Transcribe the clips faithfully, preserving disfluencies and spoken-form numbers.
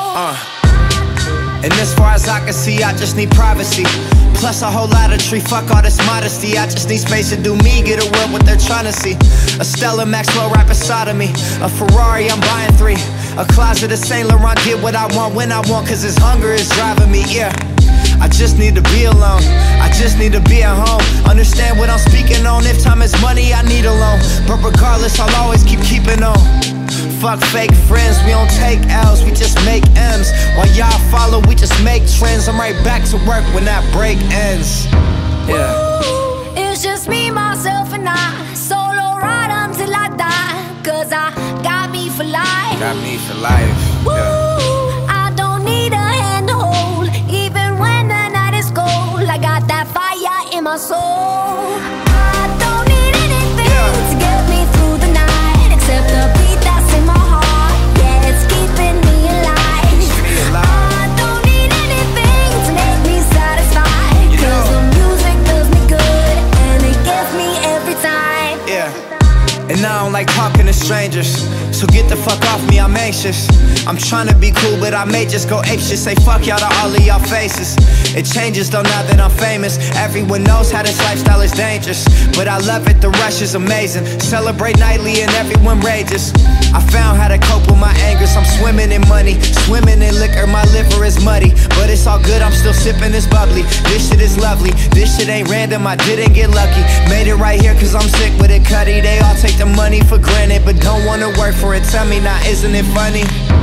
Uh. And as far as I can see, I just need privacy. Plus a whole lot of tree, fuck all this modesty. I just need space to do me, get away what they're trying to see. A Stella Maxwell right beside of me. A Ferrari, I'm buying three. A closet of Saint Laurent, get what I want when I want, cause this hunger is driving me, yeah. I just need to be alone, I just need to be at home. Understand what I'm speaking on, if time is money, I need a loan. But regardless, I'll always keep keeping on. Fuck fake friends, we don't take L's, we just make M's. While y'all follow, we just make trends. I'm right back to work when that break ends. Yeah. Ooh, it's just me, myself, and I. Solo ride until I die. Cause I got me for life. Got me for life. Ooh, yeah. I don't need a hand to hold. Even when the night is cold, I got that fire in my soul. I don't need anything yeah. to get me through the night, except the beat that's in my heart. Yeah, it's keeping me alive. Me alive. I don't need anything to make me satisfied, you cause know. the music does me good, and it gets me every time. Yeah. And I don't like talking to strangers, so get the fuck off me, I'm anxious. I'm tryna be cool, but I may just go apeshit. Say fuck y'all to all of y'all faces. It changes though now that I'm famous. Everyone knows how this lifestyle is dangerous, but I love it, the rush is amazing. Celebrate nightly and everyone rages. I found how to cope with my angers. I'm swimming in money, swimming in liquor. My liver is muddy, but it's all good, I'm still sipping this bubbly. This shit is lovely, this shit ain't random, I didn't get lucky. Made it right here cause I'm sick with it, Cuddy. They all take the money for granted, but don't wanna work for it. Tell me now, isn't it funny?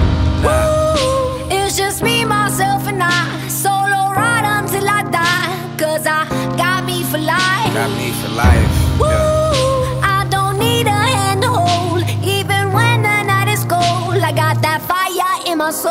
Ooh, it's just me, myself, and I. Solo ride until I die. Cause I got me for life. Got me for life. Ooh, yeah. I don't need a hand to hold. Even when the night is cold, I got that fire in my soul.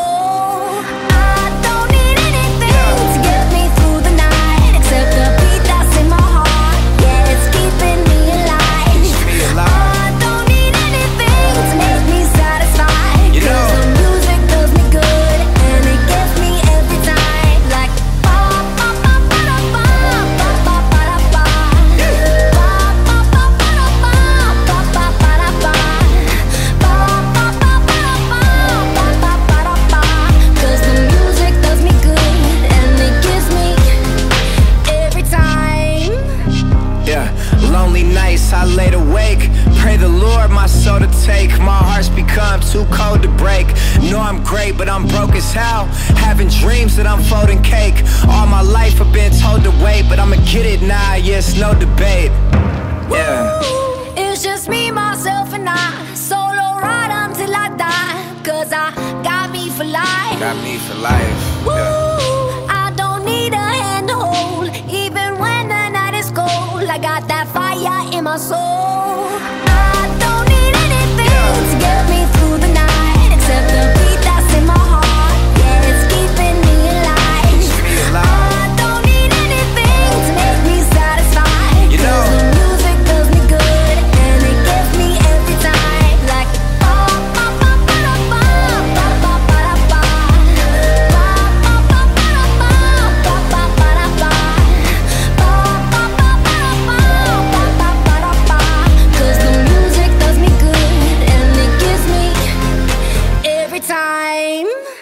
I don't need anything yeah. to get me through the night, except the beat that's in my heart. Yeah, it's keeping me alive. Me alive. I don't need anything to make me satisfied, you know. cause the music does me good, and it gets me every time. Like ba ba ba ba da ba, ba ba ba da ba, ba ba ba ba da ba, ba ba ba da ba, ba ba ba ba da ba, ba ba ba da ba. Cause the music does me good, and it gives me every time. Yeah, lonely nights I laid awake, pray the Lord my soul to take. My heart's become too cold to break. Know I'm great, but I'm broke as hell. Having dreams that I'm folding cake. All my life I've been told to wait, but I'ma get it now, yeah, it's no debate. Yeah. Ooh, it's just me, myself, and I. Solo ride until I die. Cause I got me for life. Got me for life. Yeah. Ooh, I don't need a hand to hold. Even when the night is cold, I got that fire in my soul. I don't need anything Yeah. to get me through the night, except the beat that's in my heart. Yeah, it's keeping me alive. Me alive. I don't need anything to make me satisfied, You know. cause the music does me good, and it gets me every time. Like ba ba ba ba da ba, ba ba ba da ba, ba ba ba ba da ba, ba ba ba da ba, ba ba ba ba da ba, ba ba ba da ba. Cause the music does me good, and it gives me every time.